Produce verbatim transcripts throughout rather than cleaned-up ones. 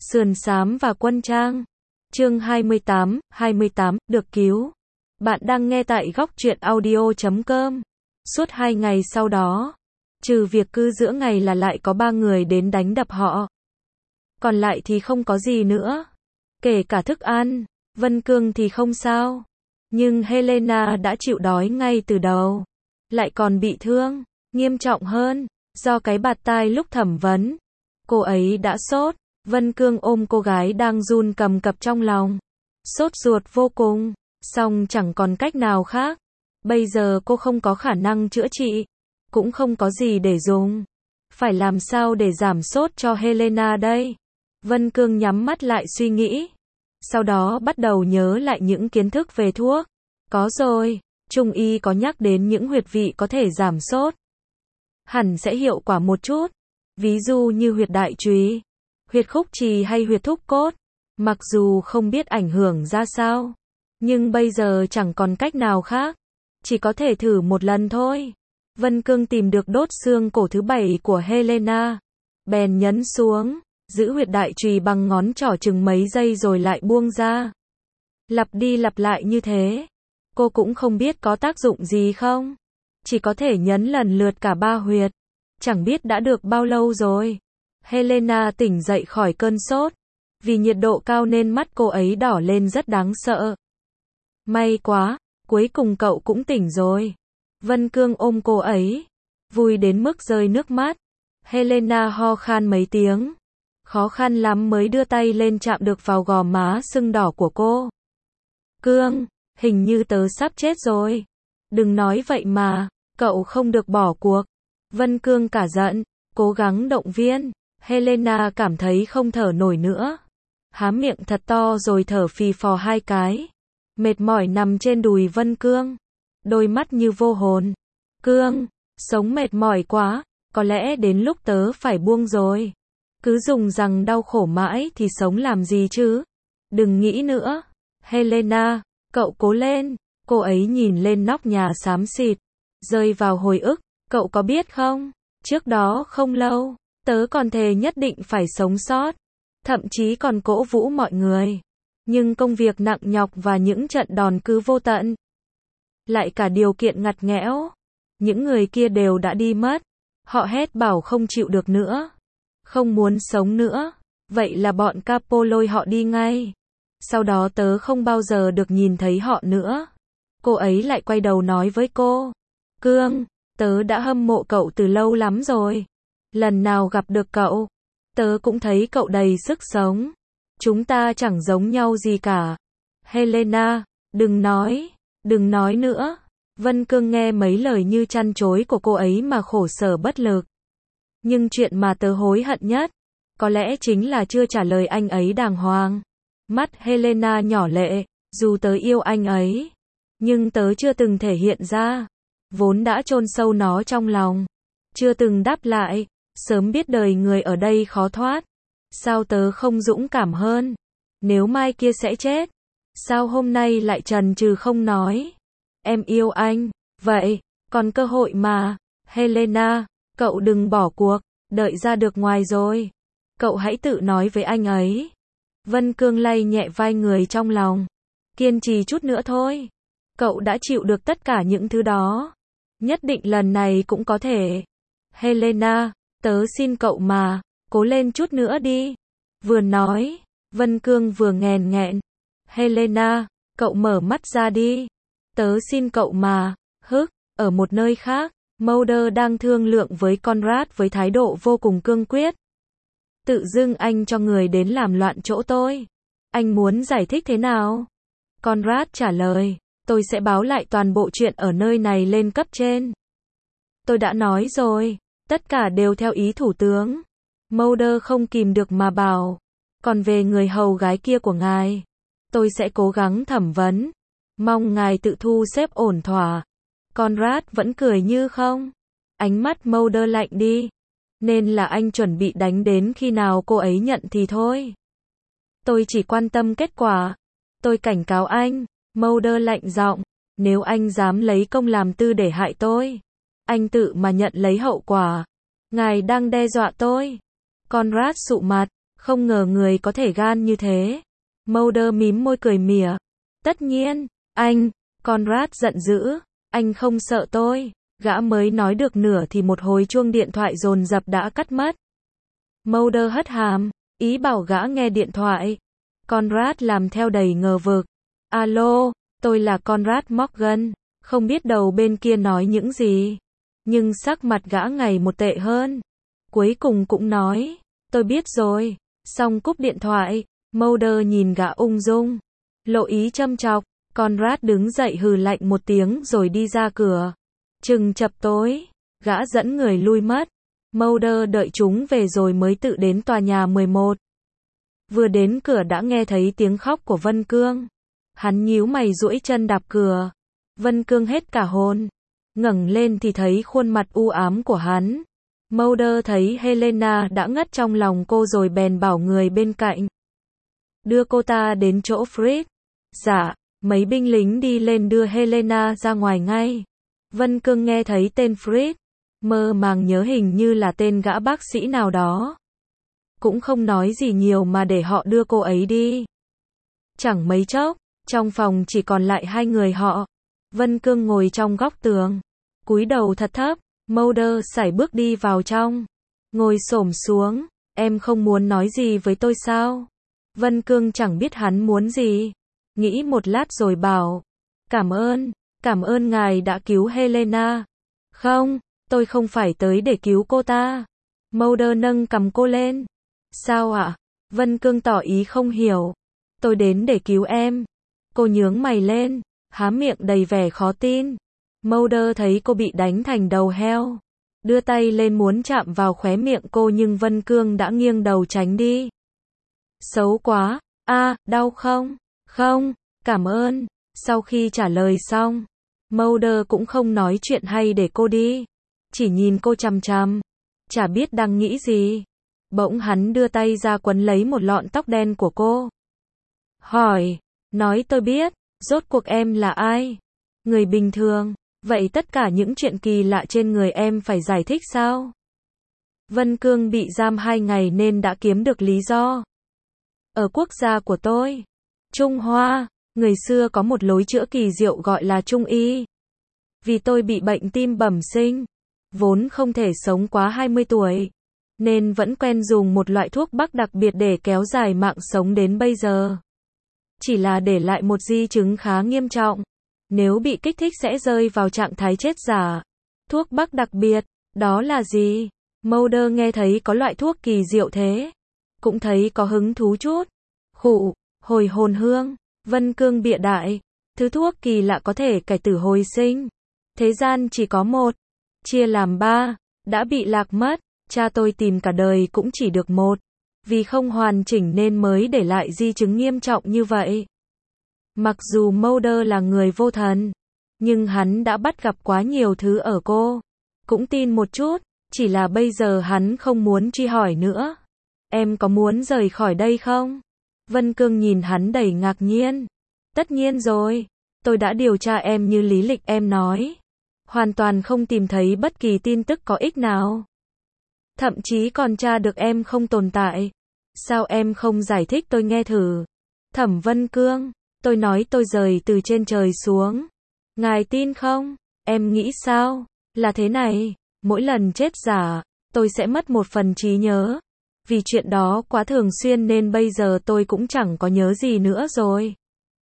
Sườn xám và quân trang. Chương hai mươi tám, hai mươi tám, được cứu. Bạn đang nghe tại góc truyện audio chấm com. Suốt hai ngày sau đó, trừ việc cứ giữa ngày là lại có ba người đến đánh đập họ. Còn lại thì không có gì nữa. Kể cả thức ăn, Vân Cương thì không sao. Nhưng Helena đã chịu đói ngay từ đầu. Lại còn bị thương, nghiêm trọng hơn, do cái bạt tai lúc thẩm vấn. Cô ấy đã sốt. Vân Cương ôm cô gái đang run cầm cập trong lòng. Sốt ruột vô cùng, song chẳng còn cách nào khác. Bây giờ cô không có khả năng chữa trị, cũng không có gì để dùng. Phải làm sao để giảm sốt cho Helena đây? Vân Cương nhắm mắt lại suy nghĩ. Sau đó bắt đầu nhớ lại những kiến thức về thuốc. Có rồi, Trung y có nhắc đến những huyệt vị có thể giảm sốt. Hẳn sẽ hiệu quả một chút. Ví dụ như huyệt đại trùy, huyệt khúc trì hay huyệt thúc cốt. Mặc dù không biết ảnh hưởng ra sao, nhưng bây giờ chẳng còn cách nào khác. Chỉ có thể thử một lần thôi. Vân Cương tìm được đốt xương cổ thứ bảy của Helena. Bèn nhấn xuống, giữ huyệt đại trùy bằng ngón trỏ chừng mấy giây rồi lại buông ra. Lặp đi lặp lại như thế. Cô cũng không biết có tác dụng gì không. Chỉ có thể nhấn lần lượt cả ba huyệt. Chẳng biết đã được bao lâu rồi. Helena tỉnh dậy khỏi cơn sốt. Vì nhiệt độ cao nên mắt cô ấy đỏ lên rất đáng sợ. May quá, cuối cùng cậu cũng tỉnh rồi. Vân Cương ôm cô ấy, vui đến mức rơi nước mắt. Helena ho khan mấy tiếng. Khó khăn lắm mới đưa tay lên chạm được vào gò má sưng đỏ của cô. Cương, hình như tớ sắp chết rồi. Đừng nói vậy mà, cậu không được bỏ cuộc. Vân Cương cả giận, cố gắng động viên. Helena cảm thấy không thở nổi nữa. Há miệng thật to rồi thở phì phò hai cái. Mệt mỏi nằm trên đùi Vân Cương. Đôi mắt như vô hồn. Cương, sống mệt mỏi quá, có lẽ đến lúc tớ phải buông rồi. Cứ dùng rằng đau khổ mãi thì sống làm gì chứ? Đừng nghĩ nữa. Helena, cậu cố lên. Cô ấy nhìn lên nóc nhà xám xịt, rơi vào hồi ức. Cậu có biết không? Trước đó không lâu, tớ còn thề nhất định phải sống sót. Thậm chí còn cổ vũ mọi người. Nhưng công việc nặng nhọc và những trận đòn cứ vô tận. Lại cả điều kiện ngặt nghẽo. Những người kia đều đã đi mất. Họ hét bảo không chịu được nữa. Không muốn sống nữa. Vậy là bọn capo lôi họ đi ngay. Sau đó tớ không bao giờ được nhìn thấy họ nữa. Cô ấy lại quay đầu nói với cô. Cương, tớ đã hâm mộ cậu từ lâu lắm rồi. Lần nào gặp được cậu, tớ cũng thấy cậu đầy sức sống. Chúng ta chẳng giống nhau gì cả. Helena, đừng nói, đừng nói nữa. Vân Cương nghe mấy lời như chăn chối của cô ấy mà khổ sở bất lực. Nhưng chuyện mà tớ hối hận nhất, có lẽ chính là chưa trả lời anh ấy đàng hoàng. Mắt Helena nhỏ lệ, dù tớ yêu anh ấy, nhưng tớ chưa từng thể hiện ra. Vốn đã chôn sâu nó trong lòng. Chưa từng đáp lại. Sớm biết đời người ở đây khó thoát. Sao tớ không dũng cảm hơn? Nếu mai kia sẽ chết, sao hôm nay lại chần chừ không nói? Em yêu anh, vậy, còn cơ hội mà. Helena, cậu đừng bỏ cuộc, đợi ra được ngoài rồi. Cậu hãy tự nói với anh ấy. Vân Cương lay nhẹ vai người trong lòng. Kiên trì chút nữa thôi. Cậu đã chịu được tất cả những thứ đó. Nhất định lần này cũng có thể. Helena, tớ xin cậu mà, cố lên chút nữa đi. Vừa nói, Vân Cương vừa nghèn nghẹn. Helena, cậu mở mắt ra đi. Tớ xin cậu mà. Hức, ở một nơi khác, Mulder đang thương lượng với Conrad với thái độ vô cùng cương quyết. Tự dưng anh cho người đến làm loạn chỗ tôi. Anh muốn giải thích thế nào? Conrad trả lời, tôi sẽ báo lại toàn bộ chuyện ở nơi này lên cấp trên. Tôi đã nói rồi, tất cả đều theo ý thủ tướng. Mulder không kìm được mà bảo. Còn về người hầu gái kia của ngài, tôi sẽ cố gắng thẩm vấn. Mong ngài tự thu xếp ổn thỏa. Conrad vẫn cười như không. Ánh mắt Mulder lạnh đi. Nên là anh chuẩn bị đánh đến khi nào cô ấy nhận thì thôi. Tôi chỉ quan tâm kết quả. Tôi cảnh cáo anh. Mulder lạnh giọng. Nếu anh dám lấy công làm tư để hại tôi, anh tự mà nhận lấy hậu quả. Ngài đang đe dọa tôi. Conrad sụ mặt. Không ngờ người có thể gan như thế. Mulder mím môi cười mỉa. Tất nhiên, anh, Conrad giận dữ, anh không sợ tôi. Gã mới nói được nửa thì một hồi chuông điện thoại dồn dập đã cắt mất. Mulder hất hàm, ý bảo gã nghe điện thoại. Conrad làm theo đầy ngờ vực. Alo, tôi là Conrad Morgan, không biết đầu bên kia nói những gì. Nhưng sắc mặt gã ngày một tệ hơn. Cuối cùng cũng nói, tôi biết rồi. Xong cúp điện thoại, Mulder nhìn gã ung dung, lộ ý châm chọc. Conrad đứng dậy hừ lạnh một tiếng rồi đi ra cửa. Chừng chập tối, gã dẫn người lui mất. Mulder đợi chúng về rồi mới tự đến tòa nhà mười một. Vừa đến cửa đã nghe thấy tiếng khóc của Vân Cương. Hắn nhíu mày duỗi chân đạp cửa. Vân Cương hết cả hồn. Ngẩng lên thì thấy khuôn mặt u ám của hắn. Mulder thấy Helena đã ngất trong lòng cô rồi bèn bảo người bên cạnh đưa cô ta đến chỗ Fritz. Dạ, mấy binh lính đi lên đưa Helena ra ngoài ngay. Vân Cương nghe thấy tên Fritz, mơ màng nhớ hình như là tên gã bác sĩ nào đó. Cũng không nói gì nhiều mà để họ đưa cô ấy đi. Chẳng mấy chốc, trong phòng chỉ còn lại hai người họ. Vân Cương ngồi trong góc tường, cúi đầu thật thấp. Mulder sải bước đi vào trong, ngồi xổm xuống. Em không muốn nói gì với tôi sao? Vân Cương chẳng biết hắn muốn gì, nghĩ một lát rồi bảo, cảm ơn, cảm ơn ngài đã cứu Helena. Không, tôi không phải tới để cứu cô ta. Mulder nâng cầm cô lên. Sao ạ? Vân Cương tỏ ý không hiểu. Tôi đến để cứu em. Cô nhướng mày lên, há miệng đầy vẻ khó tin. Mulder thấy cô bị đánh thành đầu heo, đưa tay lên muốn chạm vào khóe miệng cô nhưng Vân Cương đã nghiêng đầu tránh đi. Xấu quá, a, à, đau không? Không, cảm ơn. Sau khi trả lời xong, Mulder cũng không nói chuyện hay để cô đi, chỉ nhìn cô chằm chằm, chả biết đang nghĩ gì. Bỗng hắn đưa tay ra quấn lấy một lọn tóc đen của cô. Hỏi, nói tôi biết, rốt cuộc em là ai? Người bình thường, vậy tất cả những chuyện kỳ lạ trên người em phải giải thích sao? Vân Cương bị giam hai ngày nên đã kiếm được lý do. Ở quốc gia của tôi, Trung Hoa, người xưa có một lối chữa kỳ diệu gọi là Trung Y. Vì tôi bị bệnh tim bẩm sinh, vốn không thể sống quá hai mươi tuổi, nên vẫn quen dùng một loại thuốc bắc đặc biệt để kéo dài mạng sống đến bây giờ. Chỉ là để lại một di chứng khá nghiêm trọng. Nếu bị kích thích sẽ rơi vào trạng thái chết giả. Thuốc bắc đặc biệt, đó là gì? Mulder nghe thấy có loại thuốc kỳ diệu thế, cũng thấy có hứng thú chút. Khụ, hồi hồn hương. Vân Cương bịa đại, thứ thuốc kỳ lạ có thể cải tử hồi sinh. Thế gian chỉ có một, chia làm ba, đã bị lạc mất. Cha tôi tìm cả đời cũng chỉ được một, vì không hoàn chỉnh nên mới để lại di chứng nghiêm trọng như vậy. Mặc dù Mulder là người vô thần, nhưng hắn đã bắt gặp quá nhiều thứ ở cô. Cũng tin một chút, chỉ là bây giờ hắn không muốn truy hỏi nữa. Em có muốn rời khỏi đây không? Vân Cương nhìn hắn đầy ngạc nhiên. Tất nhiên rồi, tôi đã điều tra em như lý lịch em nói. Hoàn toàn không tìm thấy bất kỳ tin tức có ích nào. Thậm chí còn tra được em không tồn tại. Sao em không giải thích tôi nghe thử? Thẩm Vân Cương, tôi nói tôi rời từ trên trời xuống. Ngài tin không? Em nghĩ sao? Là thế này, mỗi lần chết giả, tôi sẽ mất một phần trí nhớ. Vì chuyện đó quá thường xuyên nên bây giờ tôi cũng chẳng có nhớ gì nữa rồi.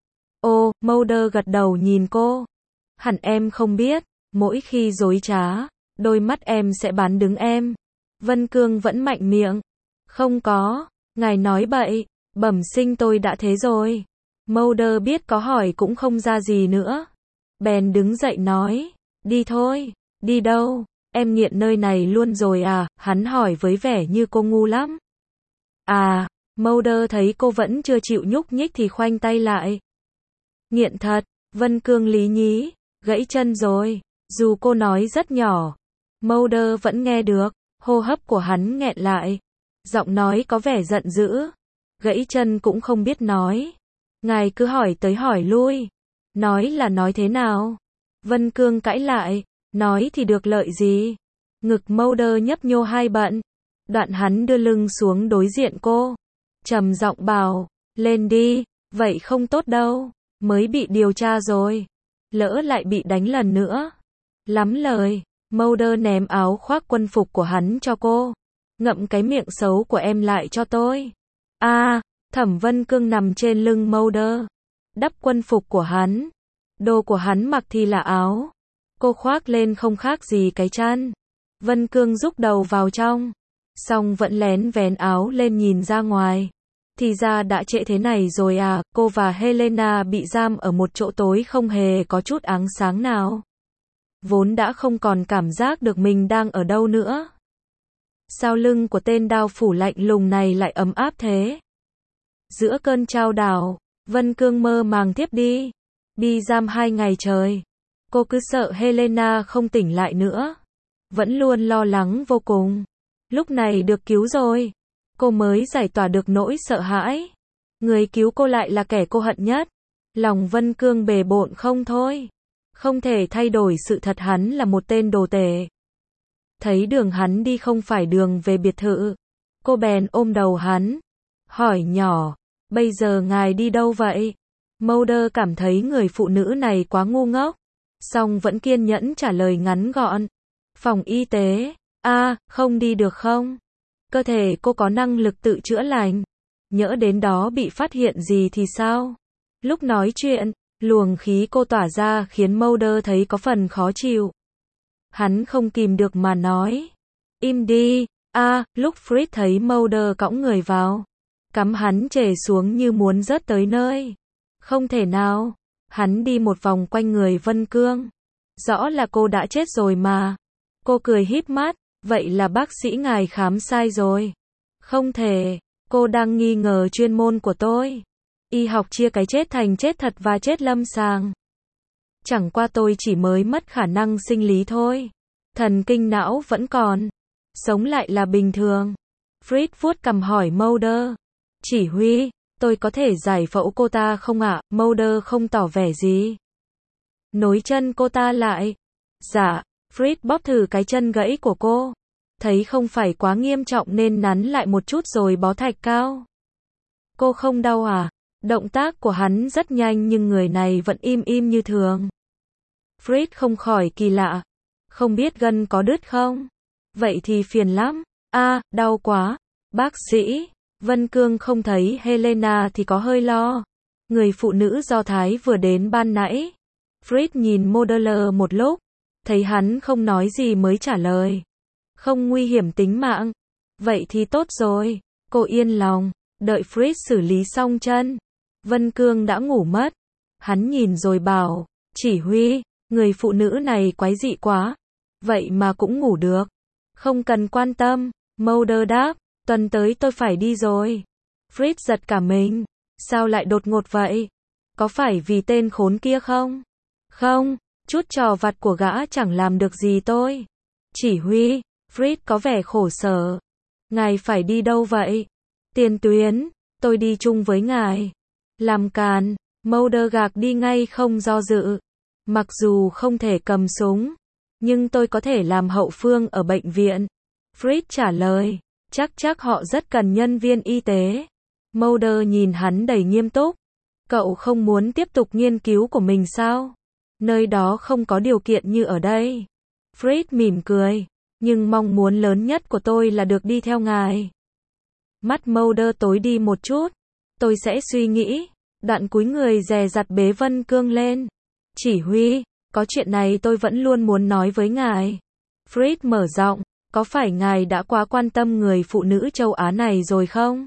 Ô, Mulder gật đầu nhìn cô. Hẳn em không biết, mỗi khi dối trá, đôi mắt em sẽ bán đứng em. Vân Cương vẫn mạnh miệng. Không có, ngài nói bậy, bẩm sinh tôi đã thế rồi. Mulder biết có hỏi cũng không ra gì nữa. Bèn đứng dậy nói, đi thôi. Đi đâu? Em nghiện nơi này luôn rồi à? Hắn hỏi với vẻ như cô ngu lắm. À, Mulder thấy cô vẫn chưa chịu nhúc nhích thì khoanh tay lại. Nghiện thật, Vân Cương lý nhí, gãy chân rồi. Dù cô nói rất nhỏ, Mulder vẫn nghe được. Hô hấp của hắn nghẹn lại, giọng nói có vẻ giận dữ. Gãy chân cũng không biết nói. Ngài cứ hỏi tới hỏi lui. Nói là nói thế nào? Vân Cương cãi lại. Nói thì được lợi gì? Ngực Mulder nhấp nhô hai bận. Đoạn hắn đưa lưng xuống đối diện cô. trầm giọng bảo, lên đi, vậy không tốt đâu, mới bị điều tra rồi, lỡ lại bị đánh lần nữa. Lắm lời, Mulder ném áo khoác quân phục của hắn cho cô, ngậm cái miệng xấu của em lại cho tôi. A, à, Thẩm Vân Cương nằm trên lưng Mulder, đắp quân phục của hắn. Đồ của hắn mặc thì là áo, cô khoác lên không khác gì cái chăn. Vân Cương rúc đầu vào trong, xong vẫn lén vén áo lên nhìn ra ngoài. Thì ra đã trễ thế này rồi à, cô và Helena bị giam ở một chỗ tối không hề có chút áng sáng nào. Vốn đã không còn cảm giác được mình đang ở đâu nữa. Sao lưng của tên đao phủ lạnh lùng này lại ấm áp thế? Giữa cơn chao đảo, Vân Cương mơ màng tiếp đi. Đi giam hai ngày trời. Cô cứ sợ Helena không tỉnh lại nữa. Vẫn luôn lo lắng vô cùng. Lúc này được cứu rồi. Cô mới giải tỏa được nỗi sợ hãi. Người cứu cô lại là kẻ cô hận nhất. Lòng Vân Cương bề bộn không thôi. Không thể thay đổi sự thật hắn là một tên đồ tể. Thấy đường hắn đi không phải đường về biệt thự. Cô bèn ôm đầu hắn. Hỏi nhỏ, bây giờ ngài đi đâu vậy? Mulder cảm thấy người phụ nữ này quá ngu ngốc. Song vẫn kiên nhẫn trả lời ngắn gọn. Phòng y tế. A, à, không đi được không? Cơ thể cô có năng lực tự chữa lành. Nhỡ đến đó bị phát hiện gì thì sao? Lúc nói chuyện, luồng khí cô tỏa ra khiến Mulder thấy có phần khó chịu. Hắn không kìm được mà nói. Im đi. A, à, lúc Fritz thấy Mulder cõng người vào, cắm hắn chề xuống như muốn rớt tới nơi. Không thể nào. Hắn đi một vòng quanh người Vân Cương. Rõ là cô đã chết rồi mà. Cô cười híp mắt. Vậy là bác sĩ ngài khám sai rồi. Không thể. Cô đang nghi ngờ chuyên môn của tôi. Y học chia cái chết thành chết thật và chết lâm sàng. Chẳng qua tôi chỉ mới mất khả năng sinh lý thôi. Thần kinh não vẫn còn. Sống lại là bình thường. Fritz vuốt cằm hỏi Mulder. Chỉ huy, tôi có thể giải phẫu cô ta không ạ? À? Mulder không tỏ vẻ gì. Nối chân cô ta lại. Dạ. Fritz bóp thử cái chân gãy của cô. Thấy không phải quá nghiêm trọng nên nắn lại một chút rồi bó thạch cao. Cô không đau à? Động tác của hắn rất nhanh nhưng người này vẫn im im như thường. Fritz không khỏi kỳ lạ. Không biết gân có đứt không? Vậy thì phiền lắm. A, à, đau quá. Bác sĩ. Vân Cương không thấy Helena thì có hơi lo. Người phụ nữ Do Thái vừa đến ban nãy. Fritz nhìn Mulder một lúc. Thấy hắn không nói gì mới trả lời. Không nguy hiểm tính mạng. Vậy thì tốt rồi. Cô yên lòng. Đợi Fritz xử lý xong chân. Vân Cương đã ngủ mất. Hắn nhìn rồi bảo. Chỉ huy, người phụ nữ này quái dị quá. Vậy mà cũng ngủ được. Không cần quan tâm. Mulder đáp. Tuần tới tôi phải đi rồi. Fritz giật cả mình. Sao lại đột ngột vậy? Có phải vì tên khốn kia không? Không. Chút trò vặt của gã chẳng làm được gì tôi. Chỉ huy, Fritz có vẻ khổ sở. Ngài phải đi đâu vậy? Tiền tuyến, tôi đi chung với ngài. Làm càn, Mulder gạc đi ngay không do dự. Mặc dù không thể cầm súng, nhưng tôi có thể làm hậu phương ở bệnh viện. Fritz trả lời, chắc chắc họ rất cần nhân viên y tế. Mulder nhìn hắn đầy nghiêm túc. Cậu không muốn tiếp tục nghiên cứu của mình sao? Nơi đó không có điều kiện như ở đây. Fritz mỉm cười. Nhưng mong muốn lớn nhất của tôi là được đi theo ngài. Mắt Mulder tối đi một chút. Tôi sẽ suy nghĩ. Đoạn cúi người dè dặt bế Vân Cương lên. Chỉ huy, có chuyện này tôi vẫn luôn muốn nói với ngài. Fritz mở giọng. Có phải ngài đã quá quan tâm người phụ nữ châu Á này rồi không?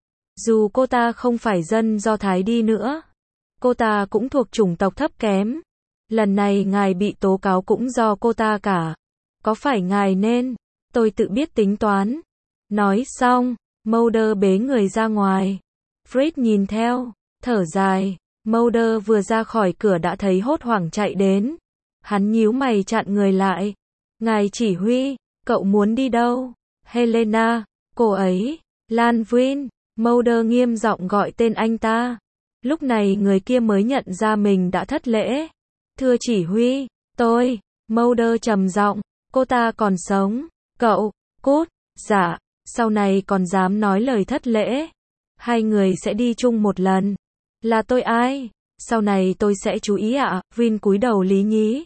Dù cô ta không phải dân Do Thái đi nữa, cô ta cũng thuộc chủng tộc thấp kém. Lần này ngài bị tố cáo cũng do cô ta cả. Có phải ngài nên? Tôi tự biết tính toán. Nói xong, Mulder bế người ra ngoài. Fritz nhìn theo, thở dài. Mulder vừa ra khỏi cửa đã thấy hốt hoảng chạy đến. Hắn nhíu mày chặn người lại. Ngài chỉ huy, cậu muốn đi đâu? Helena, cô ấy, Lan Vin. Mulder nghiêm giọng gọi tên anh ta. Lúc này người kia mới nhận ra mình đã thất lễ. Thưa chỉ huy, tôi, Mulder trầm giọng, cô ta còn sống, cậu, cút, dạ, sau này còn dám nói lời thất lễ. Hai người sẽ đi chung một lần. Là tôi ai? Sau này tôi sẽ chú ý ạ, à. Vin cúi đầu lý nhí.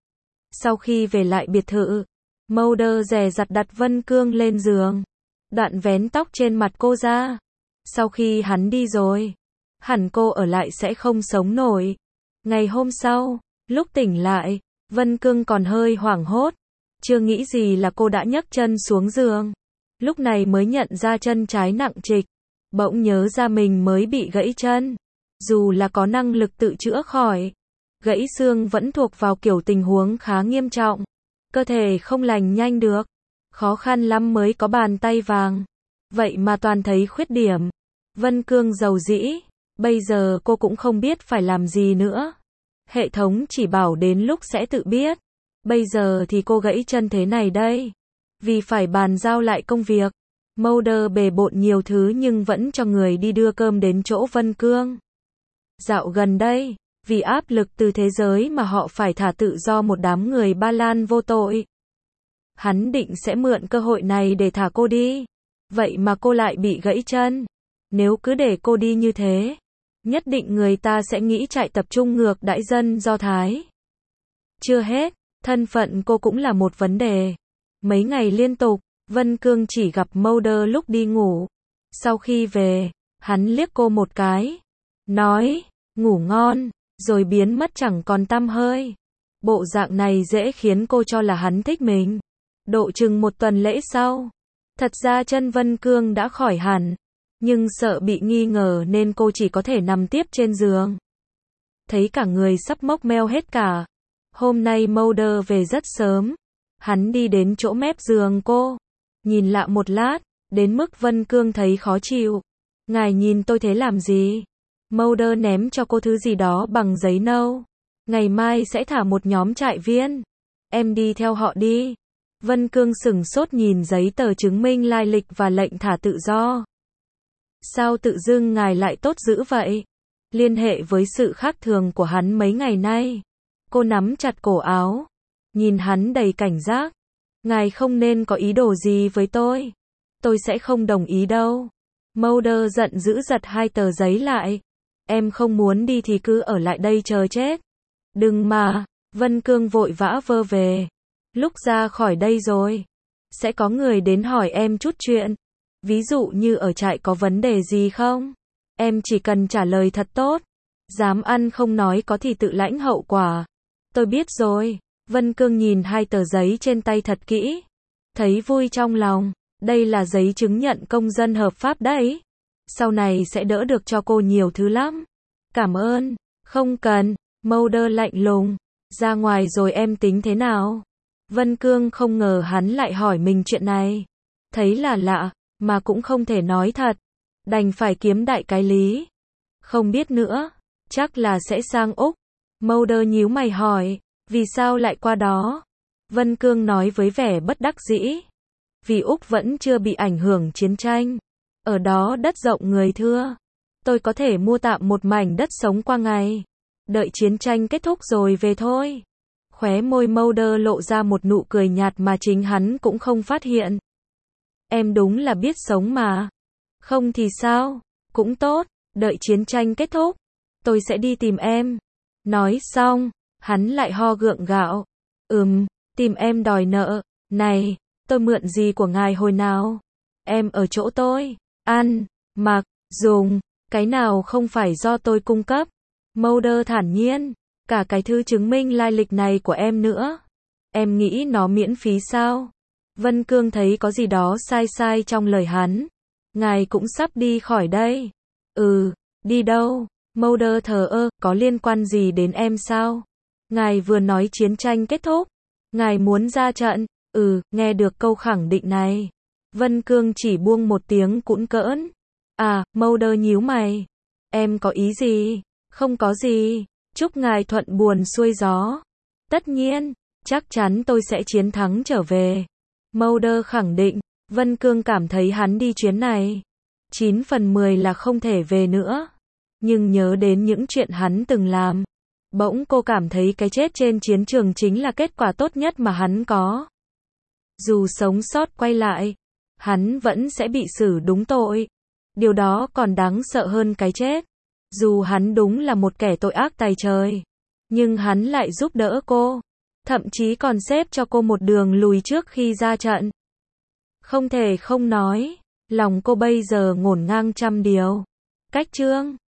Sau khi về lại biệt thự, Mulder dè dặt đặt Vân Cương lên giường. Đoạn vén tóc trên mặt cô ra. Sau khi hắn đi rồi, hẳn cô ở lại sẽ không sống nổi. Ngày hôm sau, lúc tỉnh lại, Vân Cương còn hơi hoảng hốt. Chưa nghĩ gì là cô đã nhấc chân xuống giường. Lúc này mới nhận ra chân trái nặng trịch. Bỗng nhớ ra mình mới bị gãy chân. Dù là có năng lực tự chữa khỏi, gãy xương vẫn thuộc vào kiểu tình huống khá nghiêm trọng. Cơ thể không lành nhanh được. Khó khăn lắm mới có bàn tay vàng. Vậy mà toàn thấy khuyết điểm. Vân Cương giàu dĩ. Bây giờ cô cũng không biết phải làm gì nữa. Hệ thống chỉ bảo đến lúc sẽ tự biết. Bây giờ thì cô gãy chân thế này đây. Vì phải bàn giao lại công việc, Mulder bề bộn nhiều thứ nhưng vẫn cho người đi đưa cơm đến chỗ Vân Cương. Dạo gần đây, vì áp lực từ thế giới mà họ phải thả tự do một đám người Ba Lan vô tội. Hắn định sẽ mượn cơ hội này để thả cô đi. Vậy mà cô lại bị gãy chân. Nếu cứ để cô đi như thế, nhất định người ta sẽ nghĩ trại tập trung ngược đãi dân Do Thái. Chưa hết, thân phận cô cũng là một vấn đề. Mấy ngày liên tục, Vân Cương chỉ gặp Mulder lúc đi ngủ. Sau khi về, hắn liếc cô một cái, nói, ngủ ngon, rồi biến mất chẳng còn tăm hơi. Bộ dạng này dễ khiến cô cho là hắn thích mình. Độ chừng một tuần lễ sau, thật ra chân Vân Cương đã khỏi hẳn, nhưng sợ bị nghi ngờ nên cô chỉ có thể nằm tiếp trên giường. Thấy cả người sắp mốc meo hết cả. Hôm nay Mulder về rất sớm. Hắn đi đến chỗ mép giường cô, nhìn lạ một lát, đến mức Vân Cương thấy khó chịu. Ngài nhìn tôi thế làm gì? Mulder ném cho cô thứ gì đó bằng giấy nâu. Ngày mai sẽ thả một nhóm trại viên. Em đi theo họ đi. Vân Cương sửng sốt nhìn giấy tờ chứng minh lai lịch và lệnh thả tự do. Sao tự dưng ngài lại tốt dữ vậy? Liên hệ với sự khác thường của hắn mấy ngày nay. Cô nắm chặt cổ áo. Nhìn hắn đầy cảnh giác. Ngài không nên có ý đồ gì với tôi. Tôi sẽ không đồng ý đâu. Mulder giận dữ giật hai tờ giấy lại. Em không muốn đi thì cứ ở lại đây chờ chết. Đừng mà. Vân Cương vội vã vơ về. Lúc ra khỏi đây rồi, sẽ có người đến hỏi em chút chuyện. Ví dụ như ở trại có vấn đề gì không? Em chỉ cần trả lời thật tốt. Dám ăn không nói có thì tự lãnh hậu quả. Tôi biết rồi. Vân Cương nhìn hai tờ giấy trên tay thật kỹ. Thấy vui trong lòng. Đây là giấy chứng nhận công dân hợp pháp đấy. Sau này sẽ đỡ được cho cô nhiều thứ lắm. Cảm ơn. Không cần. Mulder lạnh lùng. Ra ngoài rồi em tính thế nào? Vân Cương không ngờ hắn lại hỏi mình chuyện này. Thấy là lạ, mà cũng không thể nói thật. Đành phải kiếm đại cái lý. Không biết nữa. Chắc là sẽ sang Úc. Mulder nhíu mày hỏi. Vì sao lại qua đó? Vân Cương nói với vẻ bất đắc dĩ. Vì Úc vẫn chưa bị ảnh hưởng chiến tranh. Ở đó đất rộng người thưa. Tôi có thể mua tạm một mảnh đất sống qua ngày. Đợi chiến tranh kết thúc rồi về thôi. Khóe môi Mulder lộ ra một nụ cười nhạt mà chính hắn cũng không phát hiện. Em đúng là biết sống mà. Không thì sao? Cũng tốt. Đợi chiến tranh kết thúc, tôi sẽ đi tìm em. Nói xong, hắn lại ho gượng gạo. Ừm, tìm em đòi nợ. Này, tôi mượn gì của ngài hồi nào? Em ở chỗ tôi. Ăn, mặc, dùng. Cái nào không phải do tôi cung cấp? Mulder thản nhiên. Cả cái thư chứng minh lai lịch này của em nữa. Em nghĩ nó miễn phí sao? Vân Cương thấy có gì đó sai sai trong lời hắn. Ngài cũng sắp đi khỏi đây. Ừ, đi đâu? Mulder thờ ơ, có liên quan gì đến em sao? Ngài vừa nói chiến tranh kết thúc. Ngài muốn ra trận. Ừ, nghe được câu khẳng định này. Vân Cương chỉ buông một tiếng cũn cỡn. À, Mulder nhíu mày. Em có ý gì? Không có gì. Chúc ngài thuận buồm xuôi gió. Tất nhiên, chắc chắn tôi sẽ chiến thắng trở về. Mulder khẳng định. Vân Cương cảm thấy hắn đi chuyến này chín phần mười là không thể về nữa. Nhưng nhớ đến những chuyện hắn từng làm, bỗng cô cảm thấy cái chết trên chiến trường chính là kết quả tốt nhất mà hắn có. Dù sống sót quay lại, hắn vẫn sẽ bị xử đúng tội. Điều đó còn đáng sợ hơn cái chết. Dù hắn đúng là một kẻ tội ác tày trời, nhưng hắn lại giúp đỡ cô. Thậm chí còn xếp cho cô một đường lùi trước khi ra trận. Không thể không nói, lòng cô bây giờ ngổn ngang trăm điều. Cách Trương